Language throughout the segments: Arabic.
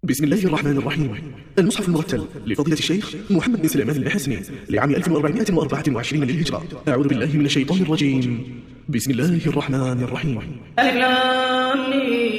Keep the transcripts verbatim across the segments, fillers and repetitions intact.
بسم الله الرحمن الرحيم. المصحف المرتل لفضيلة الشيخ محمد بن سليمان الحسني لعام ألف وأربعمائة وأربعة وعشرين للهجرة. أعوذ بالله من الشيطان الرجيم. بسم الله الرحمن الرحيم. ألف لام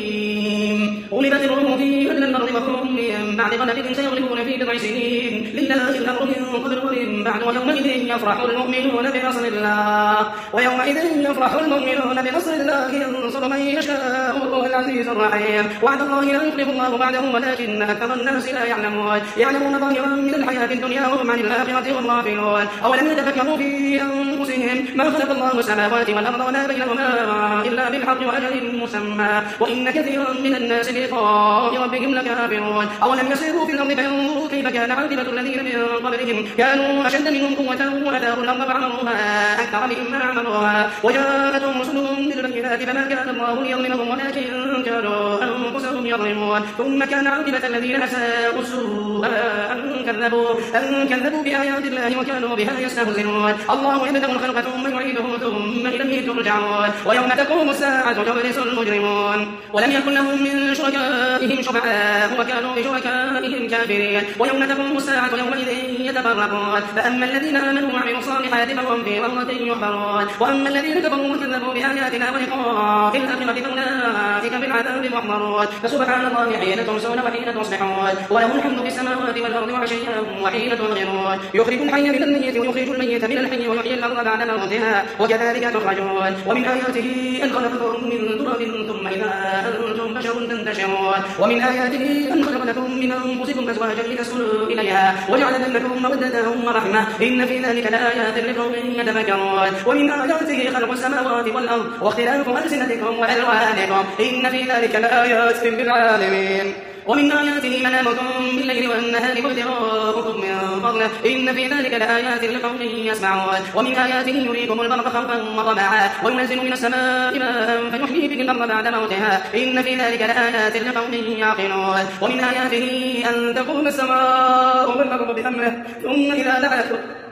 ميم. غلبت الروم في أدنى الأرض وهم من بعد غلبهم سيغلبون في بضع سنين لله الأمر من قبل ومن بعد ويومئذ يفرح المؤمنون بنصر الله ويومئذ يفرح المؤمنون بنصر الله ينصر من يشاء وهو العزيز الرحيم. وعد الله لا يخلف الله وعده ولكن أكثر الناس لا يعلمون يعلمون ظاهرا من الحياة الدنيا وهم عن الآخرة هم غافلون. أولم يتفكروا في أنفسهم ما خلق الله السماوات والأرض ولا بينهما إلا بالحق وأجل مسمى وإن كثيرا من الناس بلقاء ربهم لكافرون. أولم يسيروا في الأرض فينظروا كيف كان عاقبة الذين من قبلهم كانوا أشد منهم قوة وأثاروا الأرض فعمروها أكثر مما عمروها وجاءتهم رسلهم بالبينات فما كان الله ليظلمهم ولكن كانوا أنفسهم يظلمون. ثم كان عاقبة الذين أساءوا السوء أن كذبوا أن كذبوا بآيات الله وكانوا بها يستهزئون. الله يبدأ الخلق ثم يعيده ثم إليه ترجعون. ويوم تقوم الساعة يبلس المجرمون ولم يكن لهم من شركائهم شفعاء وكانوا بشركائهم كافرين. ويوم تقوم الساعة يومئذ يتفرقون فأما الذين آمنوا وعملوا الصالحات فهم في روضة يحبرون وأما الذين كفروا وكذبوا بآياتنا ولقاء الآخرة فأولئك بالعذاب محضرون. فسبحان الله حين تمسون وحين تصبحون وله الحمد في السماوات والأرض وعشيا وحين تظهرون. يخرج الحي من الميت ويخرج الميت من الحي ويحيي الأرض بعد موتها وكذلك تخرجون. ومن آياته أن خلقكم من تراب ثم إذا أنتم بشر تنتشرون. ومن آياته أن خلق لكم من أنفسكم أزواجا لتسكنوا إليها وجعل بينكم مودة ورحمة إن في ذلك لآيات لقوم يتفكرون. ومن آياته خلق السماوات والأرض واختلاف ألسنتكم وألوانكم إن في ذلك لآيات للعالمين. ومن آياته منامكم بالليل والنهار وابتغاؤكم من فضله إن في ذلك لآيات لقوم يسمعون. ومن آياته يريكم البرق خوفا وطمعا وينزل من السماء ماء فيحيي به الأرض بعد موتها إن في ذلك لآيات لقوم يعقلون. ومن آياته أن تقوم السماء والأرض بأمره ثم إذا دعاكم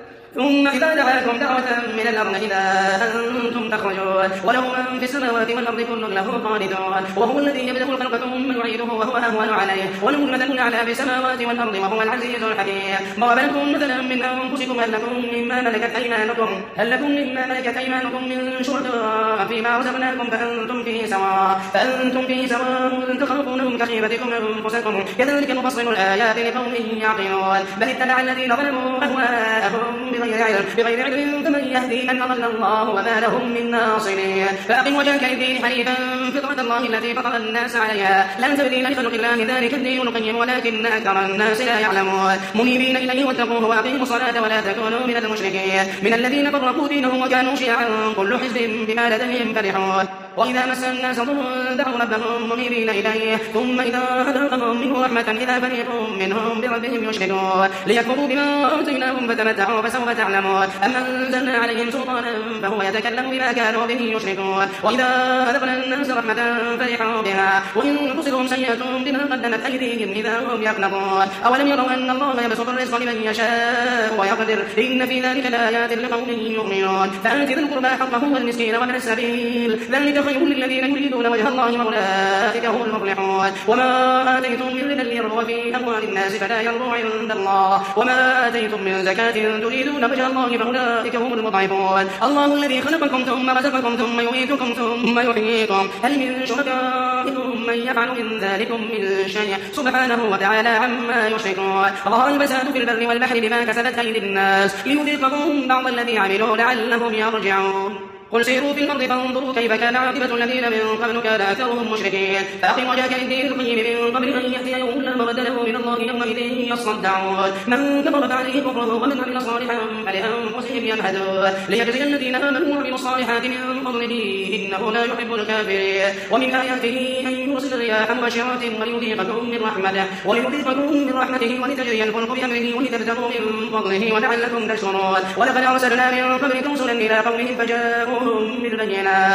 ثم إذا دعاكم دعوة من الأرض إذا أنتم تخرجون. وله من في السماوات والأرض كل له قانتون وهو الذي يبدأ الخلق ثم يعيده وهو أهون عليه وله المثل الأعلى في السماوات والأرض وهو العزيز الحكيم. ضرب لكم مثلا من أنفسكم هل لكم مما ملكت أيمانكم هل لكم مما ملكت أيمانكم من شركاء فيما رزقناكم فأنتم فيه سواء فأنتم فيه سواء تخافونهم كخيفتكم أنفسكم كذلك نفصل الآيات لقوم يعقلون. بل اتبع الذين ظلموا أهواءهم بغير علم بغير علم فمن يهدي من أضل الله وما لهم من ناصرين. فأقم وجهك للدين حنيفا فطرة الله التي فطر الناس عليها لا تبديل لخلق الله ذلك الدين القيم ولكن أكثر الناس لا يعلمون. منيبين إليه واتقوه وأقيموا الصلاة ولا تكونوا من المشركين من الذين فرقوا دينهم وكانوا شيعا كل حزب بما لديهم فرحون. وإذا مس الناس ضر دعوا ربهم منيبين إليه ثم إذا أذاقهم منه رحمة إذا فريق منهم بربهم يشركون ليكفروا بما آتيناهم فتمتعوا فسوف تعلمون. أما أنزلنا عليهم سلطانا فهو يتكلم بما كانوا به يشركون. وإذا أذقنا الناس رحمة فرحوا بها وإن تصبهم سيئة بما قدمت أيديهم إذا هم يقنطون. أولم يروا أن الله يبسط الرزق لمن يشاء ويقدر إن في ذلك لآيات لقوم يؤمنون. فآت ذا القربى حقه والمسكين وابن السبيل ذلك خير للذين يريدون وجه الله وأولئك هم المفلحون. وما آتيتم من ربا ليربو في أموال الناس فلا يربو عند الله وما آتيتم من زكاة تريدون وجه الله فأولئك هم المضعفون. الله الذي خلقكم ثم رزقكم ثم يميتكم ثم يحييكم هل من شركائكم من يفعل من ذلكم من شيء سبحانه وتعالى عما يشركون. ظهر الفساد في البر والبحر بما كسبت أيدي الناس ليذيقهم بعض الذي عملوا لعلهم يرجعون. قل سيروا في الأرض فانظروا كيف كان عاقبة الذين من قبل كان أكثرهم مشركين. فأقم وجهك للدين القيم من قبل أن يأتي يوم لا مرد له من الله يومئذ يصدعون. من كفر فعليه كفره ومن عمل صالحا فلأنفسهم يمهدون ليجزي الذين آمنوا وعملوا الصالحات من فضله إنه لا يحب الكافرين. ومن آياته أن يرسل الرياح مبشرات وليذيقكم من رحمته وليذيقكم من رحمته ولتجري الفلك بأمره ولتبتغوا من فضله ولعلكم تشكرون. ولقد أرسلنا من قبلكم رسلا إلى قومهم فجاءوا بالبينات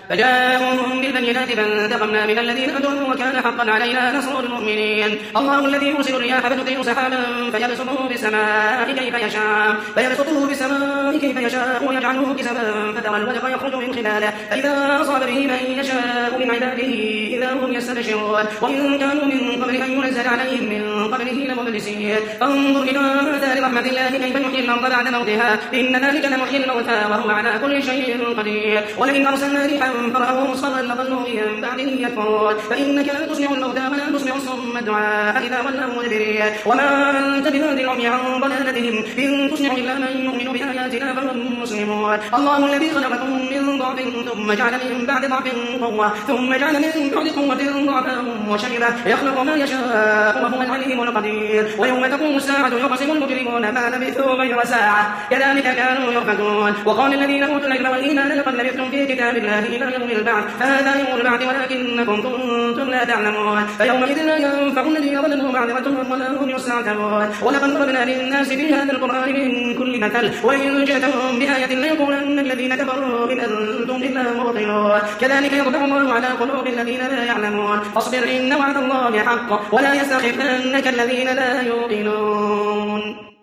فجاءوهم بالبينات فانتقمنا من الذين أجرموا وكان حقا علينا نصر المؤمنين. الله الذي يرسل الرياح فتثير سحابا فيبسطه في السماء كيف يشاء فيبسطه في السماء كيف يشاء ويجعله كسفا فترى الودق يخرج من خلاله فإذا أصاب به من يشاء من عباده إذا هم يستبشرون وإن كانوا من قبل أن ينزل عليهم من قبله لمبلسين. فانظر إلى آثار رحمة الله كيف يحيي الأرض بعد موتها إن ذلك لمحيي الموتى وهو على كل شيء قدير. ولئن أرسلنا ريحا فرأوه مصفرا لظلوا من بعده يكفرون فإنك لا تسمع الموتى ولا تسمع الصم الدعاء إذا ولوا مدبرين. وما أنت بهاد العمي عن ضلالتهم إن تسمع إلا من يؤمن بآياتنا فهم مسلمون. الله الذي خلقكم من ضعف ثم جعل من بعد ضعف قوة ثم جعل من بعد قوة ضعفا وشيبة يخلق ما يشاء وهو العليم القدير. ويوم تقوم الساعة يقسم المجرمون ما لبثوا غير ساعة كذلك كانوا يؤفكون. وقال الذين أوتوا العلم والإيمان لقد لبثتم في كتاب الله إلى يوم البعث هذا يوم البعث ولكنكم كنتم لا تعلمون. فيومئذ لا ينفع الذين ظلموا معذرتهم ولا هم يستعتبون. ولقد ضربنا للناس في هذا القرآن من كل مثل وإن جئتهم بآية ليقولن الذين كفروا إن أنتم إلا مبطلون. كذلك يطبع الله على قلوب الذين لا يعلمون. فاصبر إن وعد الله حق ولا يستخفنك الذين لا يوقنون.